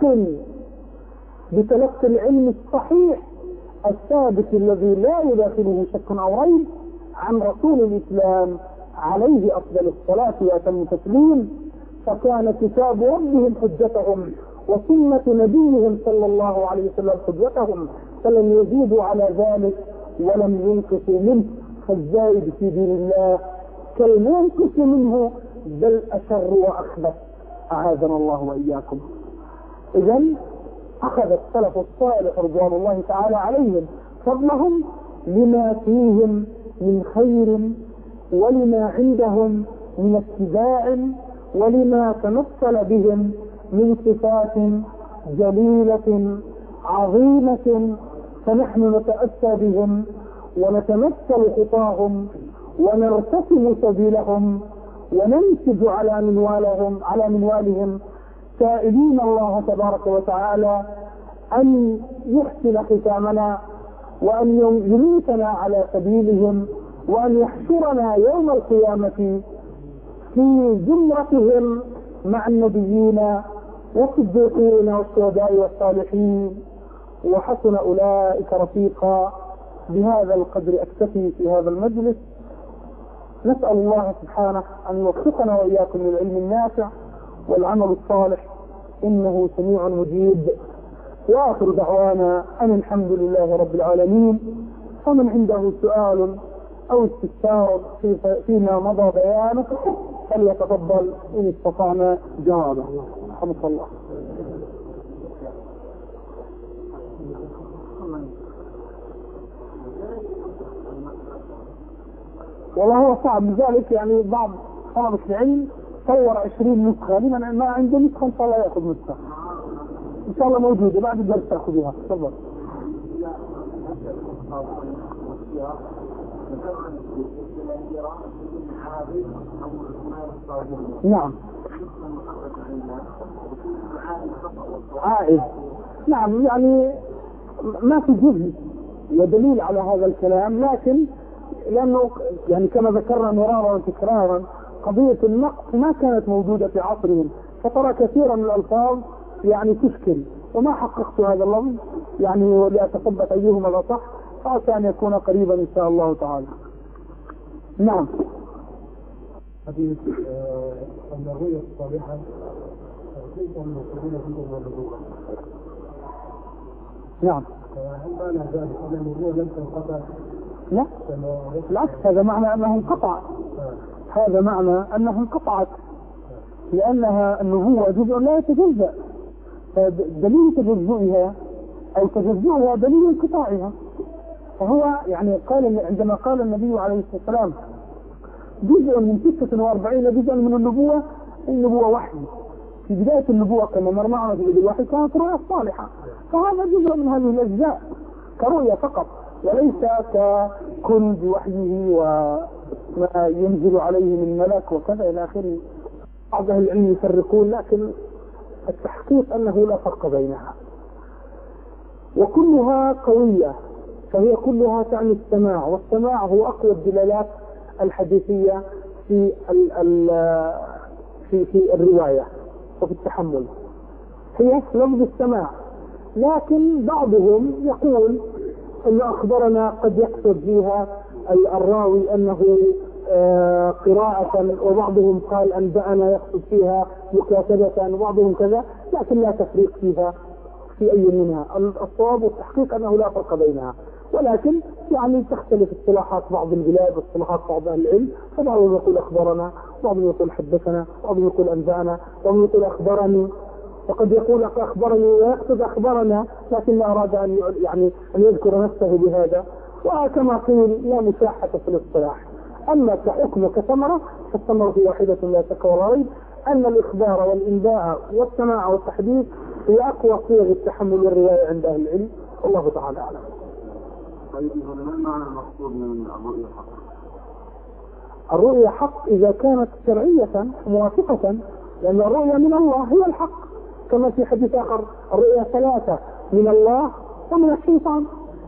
بتلقي العلم الصحيح الثابت الذي لا يداخله شك أو ريب عن رسول الإسلام عليه أفضل الصلاة وأتم التسليم، فكان كتاب ربهم حجتهم وسنة نبيهم صلى الله عليه وسلم حجتهم، فلم يزيدوا على ذلك ولم ينقصوا منه. فالزائد في دين الله كالمنقص منه بل أشر وأخبث، أعاذنا الله وإياكم. إذا أخذ السلف الصالح رضوان الله تعالى عليهم فضلهم لما فيهم من خير ولما عندهم من اتباع ولما تمثل بهم من صفات جليلة عظيمة، فنحن نتأسى بهم ونتمثل خطاهم ونرتسم سبيلهم وننسج على منوالهم على منوالهم، سائلين الله تبارك وتعالى أن يحسن ختامنا وأن يميتنا على سبيلهم وأن يحشرنا يوم القيامة في زمرتهم مع النبيين والصديقين والشهداء والصالحين وحسن أولئك رفيقا. بهذا القدر أكتفي في هذا المجلس. نسأل الله سبحانه أن يوفقنا وإياكم للعلم النافع والعمل الصالح، إنه سميع مجيب. وآخر دعوانا أن الحمد لله رب العالمين. فمن عنده سؤال أو استفسار في فيما مضى بيانه فليتفضل إن استطعنا جوابه. رحمك الله. والله هو صعب لذلك، يعني بعض طلبة العلم صور عشرين نسخة، لمن ما عنده نسخة إن شاء الله يأخذ نسخة إن شاء الله موجودة بعد الدرس تأخذها. تفضل. نعم عائد. نعم يعني ما في جزء ودليل على هذا الكلام، لكن لأنه يعني كما ذكرنا مرارا وتكرارا قضية النقص ما كانت موجودة في عصرهم، فترى كثيرا من الألفاظ يعني تشكل، وما حققت هذا اللفظ يعني لأتثبت أيهما الأصح، فعسى أن يكون قريبا إن شاء الله تعالى. نعم. حديث أن الرؤيا الصالحة ليس من المسلمين في النبوة. نعم. هل معنى ذلك أن النبوة لم تنقطع؟ لا بالعكس، هذا معنى أنه انقطع. هذا معنى أنه انقطعت، لأنها النبوة جزء لا يتجزأ، فدليل تجزئها أو تجزئها دليل انقطاعها. فهو يعني قال عندما قال النبي عليه الصلاة والسلام جزء من ستة وأربعين جزءا من النبوة، النبوة وحي. في بداية النبوة كما مر معنا في بداية الوحي كانت رؤيا صالحة، فهذا جزء من هذه الأجزاء كرؤيا فقط، وليس ككل بوحيه وما ينزل عليه من ملك وكذا إلى آخره. بعض أهل العلم يفرقون، لكن التحقيق أنه لا فرق بينها، وكلها قوية، فهي كلها تعني السماع، والسماع هو أقوى الدلالات الحديثية في ال ال في في الرواية وفي التحمل، هي لفظ السماع. لكن بعضهم يقول أن أخبرنا قد يقصد فيها الراوي أنه آه قراءة، وبعضهم قال أنبأنا يقصد فيها مكاتبة، وبعضهم كذا، لكن لا تفريق فيها في أي منها. الصواب والتحقيق أنه لا فرق بينها، ولكن يعني تختلف اصطلاحات بعض البلاد واصطلاحات بعض أهل العلم، فبعضهم يقول أخبرنا، وبعضهم يقول حدثنا، وبعضهم يقول أنبأنا، وبعضهم يقول أخبرني، وقد يقول أخبرني ويقصد أخبرنا، لكن لا أراد أن يعني أن يذكر نفسه بهذا. وكما قيل لا مساحة في الاصطلاح. أما كحكم كثمرة فالثمرة واحدة لا شك ولا ريب، أن الإخبار والإنباء والسماع والتحديث هي أقوى صيغ التحمل والرواية عند أهل العلم، والله تعالى أعلم. طيب ما معنى المقصود من الرؤيا حق؟ الرؤيا حق إذا كانت شرعية موافقة، لأن الرؤيا من الله هي الحق، كما في حديث آخر الرؤيا ثلاثة: من الله ومن الشيطان.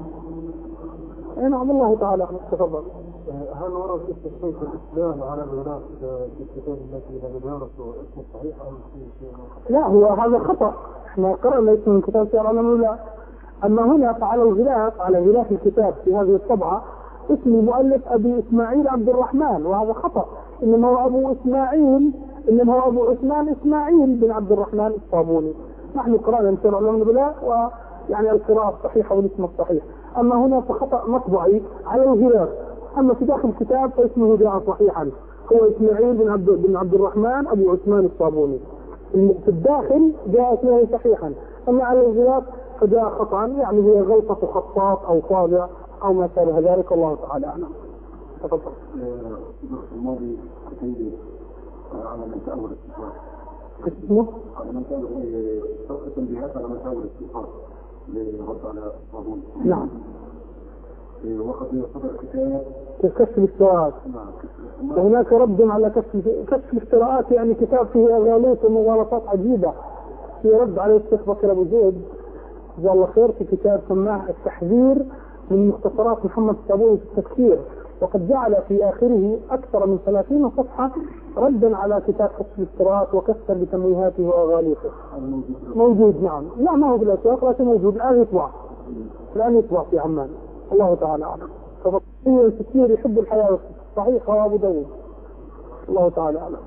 نعم الله تعالى. تفضل. هل ورد استشهاد الإسلام على الغلاف في الكتاب التي لا يدرس اسمه صحيح أم في شيء؟ لا، هو هذا خطأ. احنا قرأنا اسم من كتاب سير علم الله. أما هنا فعلى الغلاف، على غلاف الكتاب في هذه الطبعة اسم المؤلف أبي إسماعيل عبد الرحمن، وهذا خطأ، إنما هو أبو إسماعيل، إنما هو أبو عثمان إسماعيل بن عبد الرحمن الصابوني. نحن قرأنا من شرع العلوم بالله ويعني القراءة الصحيحة والاسم الصحيح. أما هنا فخطأ مطبعي على الغلاف، أما في داخل الكتاب فاسمه جاء صحيحا، هو إسماعيل بن عبد بن عبد الرحمن أبو عثمان الصابوني. في الداخل جاء اسمه صحيحا، أما على الغلاف فجاء خطأ، يعني هي غلطة خطاط أو طابع أو ما شابه ذلك، الله تعالى أعلم. تفضل. الماضي كتير على مساوئ الاستفاق. اسمه؟ على مساوئ تنبيهات على مساوئ الاستفاق للرد على الصابون. نعم. وقد صدر كتاب كشف الافتراءات. وهناك رد على كشف كشف الافتراءات، يعني كتاب فيه أغاليط ومغالطات عجيبة، في رد على الشيخ بكر أبو زيد جزاه الله خير، في كتاب سماه التحذير من مختصرات محمد الصابوني في التفسير، وقد جعل في آخره أكثر من ثلاثين صفحة ردا على كتاب كشف الافتراءات وكسر بتمويهاته وأغاليطه. موجود. نعم، لا ما هو بالأسواق لكن موجود الآن، يطبع الآن يطبع في عمان، الله تعالى أعلم. فبقية التفسير يحب الحياة صحيح، وأبو داود، الله تعالى أعلم.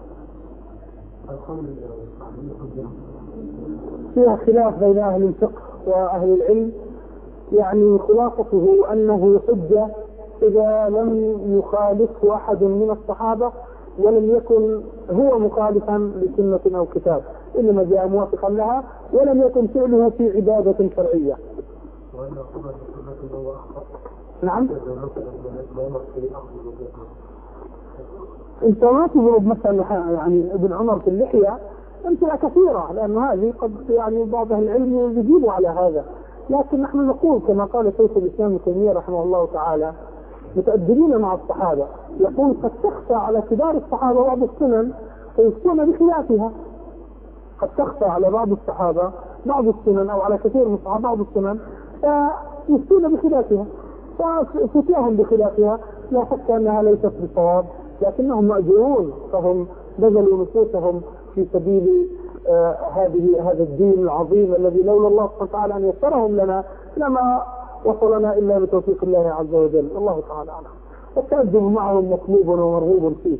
فيها خلاف بين أهل الفقه وأهل العلم، يعني خلاصته أنه حجة إذا لم يخالفه أحد من الصحابة ولم يكن هو مخالفا لسنة أو كتاب، إنما جاء موافقا لها ولم يكن فعله في عبادة شرعية. نعم. انت ما تضرب مثلا يعني ابن عمر في اللحية امثلة كثيرة، لأن هذه قد يعني بعض أهل العلم يجيبوا على هذا، لكن نحن نقول كما قال شيخ الإسلام ابن تيمية رحمه الله تعالى متأدبين مع الصحابة، يقول قد تخفى على كبار الصحابة بعض السنن فيفتون بخلافها، قد تخفى على بعض الصحابة بعض السنن أو على كثير من الصحابة بعض السنن فيفتون بخلافها، ففتيهم بخلافها، لا شك أنها ليست بصواب، لكنهم مأجورون، فهم بذلوا نفوسهم في سبيل آه هذه هذا الدين العظيم الذي لولا الله سبحانه وتعالى أن يسرهم لنا لما وصلنا إلا بتوفيق الله عز وجل، الله تعالى أعلم. والتأدب معهم مطلوب ومرغوب فيه.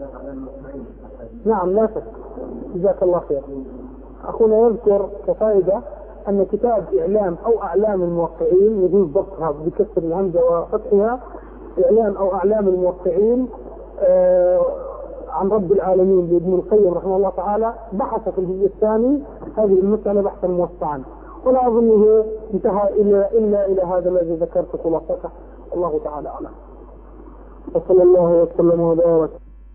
نعم لا شك. جزاك الله خير. أخونا يذكر كفائدة أن كتاب إعلام أو أعلام الموقعين، يجوز ضبطها بكسر الهمزة وفتحها، إعلام أو أعلام الموقعين آه عن رب العالمين لابن القيم رحمه الله تعالى، بحث في الجزء الثاني هذه المسألة بحثا موسعا، ولا أظنه انتهى إلا إلا إلى هذا الذي ذكرت خلاصته، الله تعالى أعلم. وصلى الله وسلم وبارك.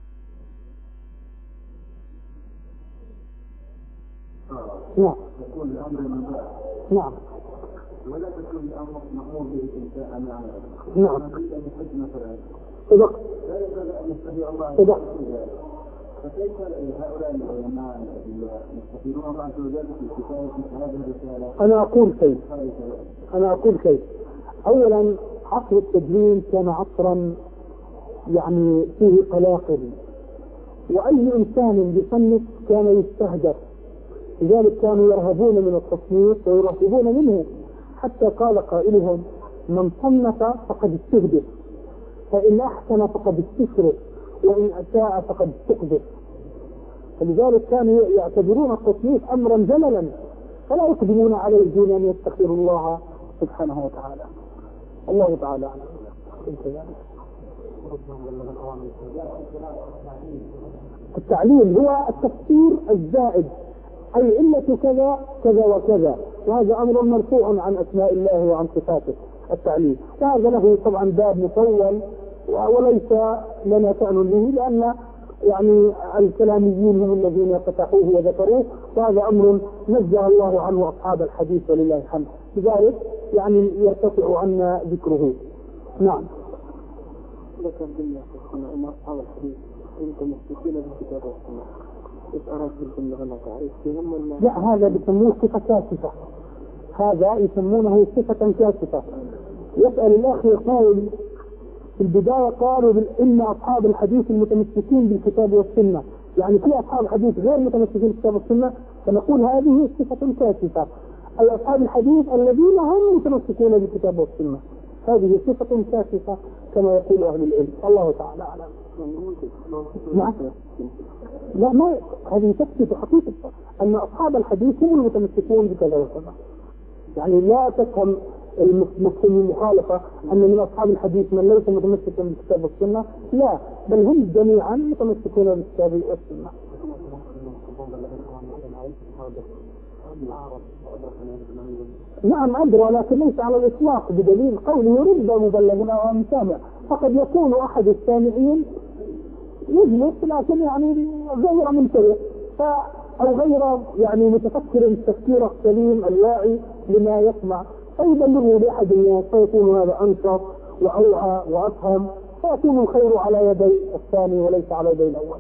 نعم. يكون الأمر من بعد. نعم. ولا تكون الأمر مأمور به الإنسان أمام. نعم. مثلا. صدق. لا يجوز أن يستطيع الله. صدق. فكيف هؤلاء العلماء يستطيعون الله عز وجل في كتابة هذه الرسالة؟ أنا أقول كيف. أنا أقول كيف. أولا عصر التدوين كان عصرا يعني فيه قلاقل، وأي إنسان بيصنف كان يستهدف، لذلك كانوا يرهبون من التصنيف ويرهبون منه، حتى قال قائلهم من صنف فقد استهدف، فإن أحسن فقد استشرف، وإن أساء فقد استقبل. فلذلك كانوا يعتبرون التصنيف أمرا جللا، فلا يقدمون عليه دون أن يستغفروا الله سبحانه وتعالى، الله تعالى أعلم. التعليل هو التفسير الزائد، أي علة كذا كذا وكذا، وهذا أمر مرفوع عن أسماء الله وعن صفاته التعليل، وهذا له طبعا باب مطول وليس لنا شأن به، لأن يعني الكلاميين هم الذين فتحوه وذكروه، وهذا أمر نزه الله عنه أصحاب الحديث ولله الحمد، لذلك يعني يرتفع عنا ذكره. نعم. لكن بالله أن أصحاب الحديث أنتم مختصين بالكتاب والسنة، إيش أراد بالكم لغنا تعريف فيهم ولا؟ لا، هذا بيسموه صفة كاشفة، هذا يسمونه صفة كاشفة. يسأل الأخ يقول في البداية قالوا إن أصحاب الحديث المتمسكين بالكتاب والسنة، يعني في أصحاب الحديث غير متمسكين بالكتاب والسنة، فنقول هذه صفة كاشفة، أي أصحاب الحديث الذين هم متمسكون بالكتاب والسنة. هذه صفة كاشفة كما يقول أهل العلم. الله تعالى أعلم. نعم. لا ما هذه تكشف حقيقة أن أصحاب الحديث هم المتمسكون بكذا وكذا. يعني لا تفهم المفهوم المخالفة أن من أصحاب الحديث من ليس متمسكا بالكتاب والسنة، لا، بل هم جميعا متمسكون بالكتاب والسنة. نعم أدرى، ولكن ليس على الإطلاق بدليل قوله رب مبلغ أو أم سامع. فقد يكون أحد السامعين يجلس لكن يعني غير منتبه أو غير يعني متفكر التفكير السليم الواعي لما يسمع، فيبلغه لأحد الناس فيكون هذا أنشط وأوعى وأفهم، فيكون الخير على يدي الثاني وليس على يدي الأول.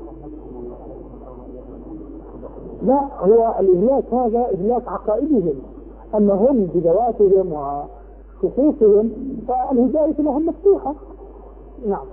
لا، هو الإدلاك هذا إدلاك عقائدهم، أما هم بذواتهم وخصوصهم فالهداية لهم مفتوحة. نعم.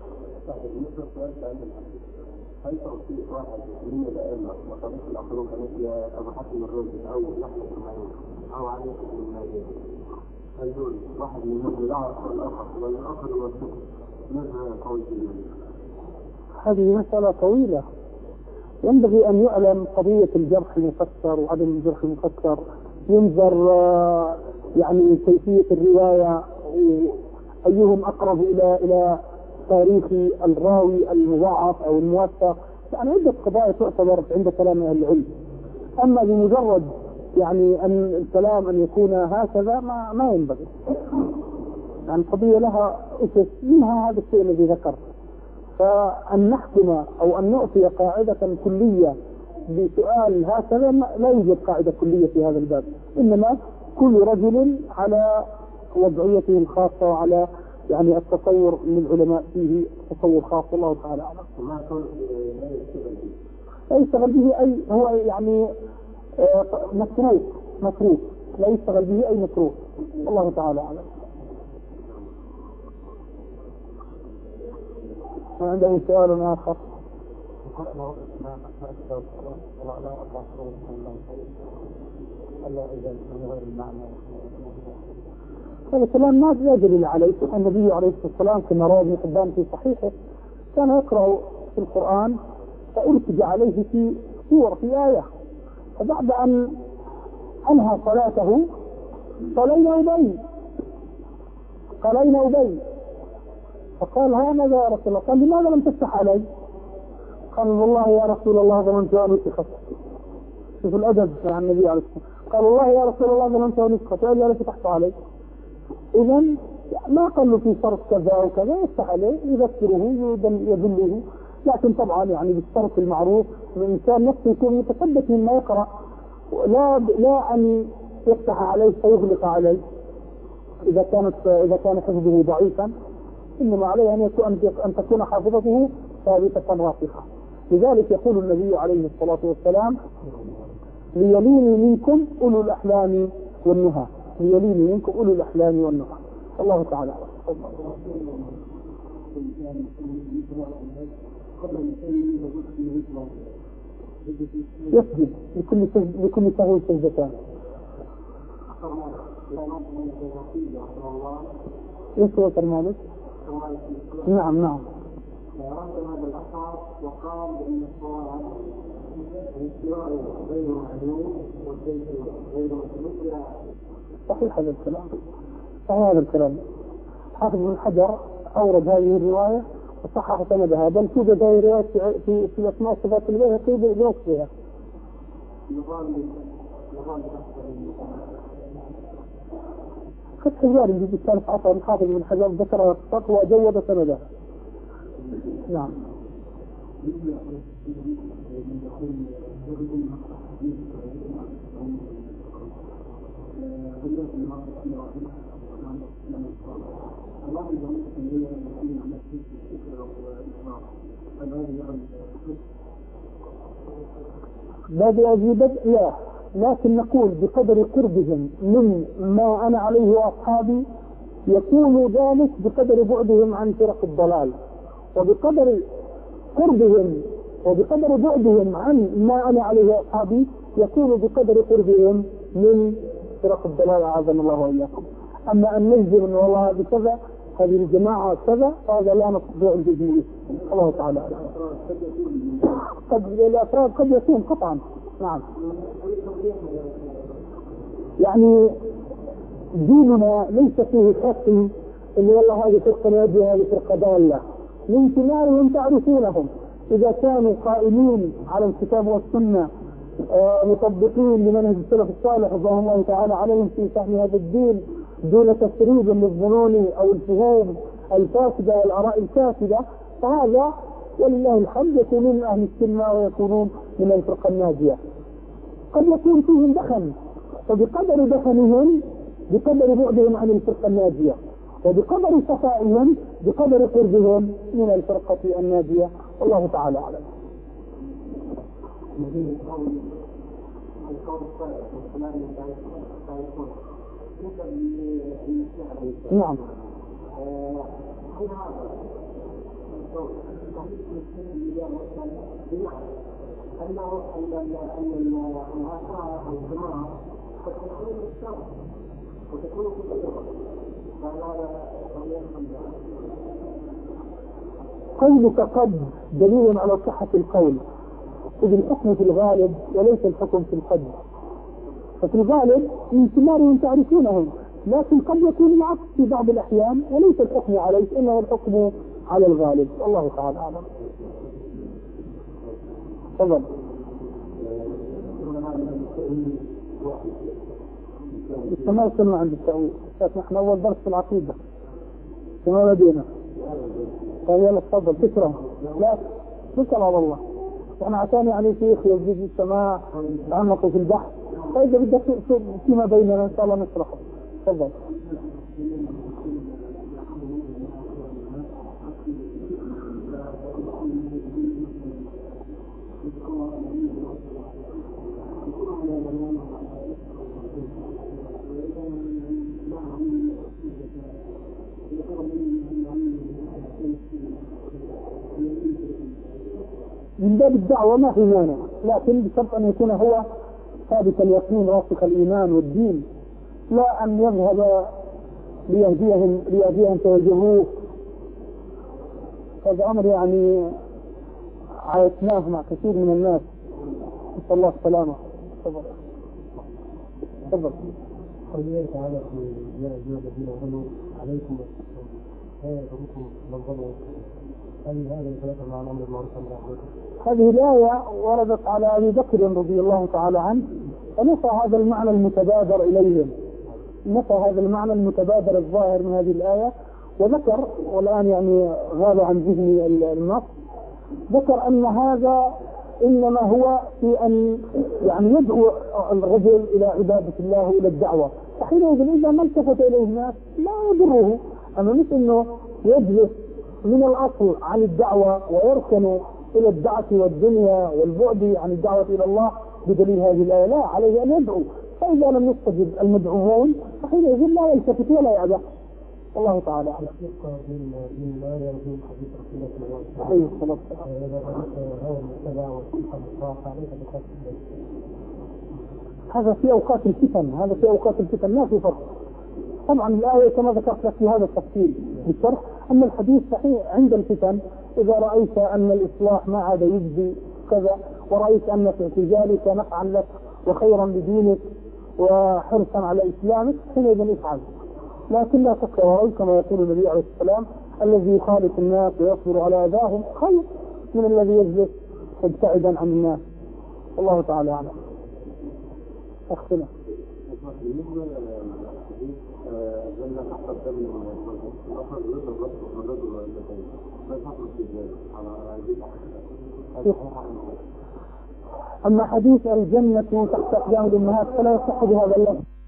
هل توصيل واحد من الأئمة وطريق الآخرون كمثل أبو حاتم الرازي أو يحيى بن معين أو علي بن معين، هل دول واحد منهم يعرف الآخر والآخر يوثقه؟ ماذا قول ذلك؟ هذه مسألة طويلة. ينبغي أن يعلم قضية الجرح المفسر وعدم الجرح المفسر، ينظر يعني كيفية الرواية أيهم أقرب إلى إلى تاريخ الراوي المضاعف أو الموثق، يعني عدة قضايا تعتبر عند كلام أهل العلم. أما بمجرد يعني أن الكلام أن يكون هكذا ما ما ينبغي. يعني القضية لها أسس، منها هذا الشيء الذي ذكرت. فأن نحكم أو أن نعطي قاعدة كلية بسؤال هكذا لا يوجد قاعدة كلية في هذا الباب، إنما كل رجل على وضعيته الخاصة وعلى يعني التصور للعلماء فيه تصور خاص. الله تعالى أعلم. لا يشتغل به أي هو يعني متروك متروك لا يشتغل به أي متروك. الله تعالى أعلم. عنده سؤال آخر. هذا الكلام ما لا دليل عليه. النبي عليه الصلاة والسلام كما روى ابن حبان في صحيحه كان يقرأ في القرآن فأرتج عليه في سور في آية، فبعد أن أنهى صلاته صلينا أبي صلينا أبي فقال هذا يا رسول الله. قال لماذا لم تفتح علي؟ قال والله يا رسول الله ظننت أن نسخت. شوف الأدب مع النبي عليه الصلاة والسلام. قال والله يا رسول الله ظننت أن نسخت وإلا فتحت علي. إذن ما قال له في شرط كذا وكذا، يفتح عليه يذكره يدله، لكن طبعا يعني بالشرط المعروف الإنسان نفسه يكون متثبت مما يقرأ، لا لا أن يفتح عليه فيغلق عليه إذا كانت إذا كان حفظه ضعيفا، إنما عليه أن يكون أن تكون حافظته ثابتة راسخة. لذلك يقول النبي عليه الصلاة والسلام ليليني منكم أولو الأحلام والنهى، ليليني منكم أولو الأحلام والنهى. الله تعالى يسجد لكل لكل سهو سجدتان. يسوى المالك. نعم نعم. هذا الأثر وقال بأن الصواب غير معلوم والشيء غير مسلم. صحيح هذا الكلام، صحيح هذا الكلام. حافظ بن حجر أورد هذه الرواية وصحح سندها، بل توجد هذه الرواية في في, في أسماء صفات البيهقي بنصها. فتح الباري في الثالث عشر الحافظ بن حجر ذكرها التقوى وجود سندها. نعم. باب أجيبت لا، لكن نقول بقدر قربهم من ما أنا عليه وأصحابي يكون ذلك بقدر بعدهم عن فرق الضلال، وبقدر قربهم وبقدر بعدهم عن ما أنا عليه وأصحابي يكون بقدر قربهم من فرق الضلال أعاذنا الله وإياكم. أما أن نجزم أن والله بكذا هذه الجماعة كذا هذا لا نستطيع الجزم به. الله تعالى قد الأفراد قد يكون قطعا. نعم. يعني ديننا ليس فيه خط اللي والله هذه فرقة ناجية هذه فرقة ضالة، من ثمارهم تعرفونهم إذا كانوا قائمين على الكتاب والسنة آه مطبقين لمنهج السلف الصالح رضوان الله تعالى عليهم في فهم هذا الدين دون تسريب للظنون أو الفهوم الفاسدة والآراء الفاسدة، فهذا ولله الحمد يكونون من أهل السنة ويكونون من الفرقة الناجية. قد يكون فيهم دخن، فبقدر دخنهم بقدر بعدهم عن الفرقة الناجية، وبقدر صفائهم بقدر قربهم من الفرقة الناجية. والله تعالى أعلم. نعم. أنه أن العصا أو الجماعة قد تكون الشر وتكون في الشر قولك قد دليل على صحة القول، إذ الحكم في الغالب وليس الحكم في القد، ففي الغالب من ثمارهم تعرفونهم، لكن قد يكون العكس في بعض الأحيان وليس الحكم عليه إنما الحكم على الغالب. الله تعالى أعلم. تفضل. ما وصلنا عند التأويل، نحن أول درس في العقيدة كما بدينا. طيب يلا تفضل. تكره لا تسأل على الله، احنا عشان يعني شيخ يزيد السماء تعمقوا في البحث، فإذا بدك فيما بيننا إن شاء الله نشرحه. تفضل. من باب الدعوة ما في مانع، لكن بشرط أن يكون هو ثابت اليقين راسخ الإيمان والدين، لا أن يذهب ليهديهم ليهديهم توجهوه. هذا أمر يعني عايشناه مع كثير من الناس، نسأل الله السلامة. تفضل. تفضل. قوله تعالى يا أيها الذين آمنوا عليكم لا يضركم من ضل هل هذا يتناسب مع الأمر بالمعروف والنهي؟ هذه الآية وردت على أبي بكر رضي الله تعالى عنه، فنفى هذا المعنى المتبادر إليهم، نفى هذا المعنى المتبادر الظاهر من هذه الآية، وذكر والآن يعني غاب عن ذهني النص، ذكر أن هذا إنما هو في أن يعني يدعو الرجل إلى عبادة الله إلى الدعوة، فحينئذ إذا ما التفت إليه الناس لا يضره، أما مش إنه يجلس من الأصل عن الدعوة ويركن إلى الدعوة والدنيا والبعد عن الدعوة إلى الله بدليل هذه الآية، لا، عليه أن يدعو، فإذا لم يستجب المدعوون فحينئذ لا يلتفت ولا يعبأ. الله تعالى أعلم. هذا في أوقات الفتن، هذا في أوقات الفتن ما في فرق. طبعا الآية كما ذكرت لك في هذا التفصيل بالشرح، أما الحديث صحيح عند الفتن إذا رأيت أن الإصلاح ما عاد يجزي كذا، ورأيت أن في ذلك نفعا لك وخيرا لدينك وحرصا على إسلامك حينئذ افعل، لكن لا تكفر كما يقول النبي عليه السلام الذي يخالف الناس ويصبر على أذاهم خير من الذي يجلس مبتعدا عن الناس. الله تعالى أعلم. أختنا أما حديث الجنة تحت أقدام الأمهات فلا يصح بهذا اللفظ.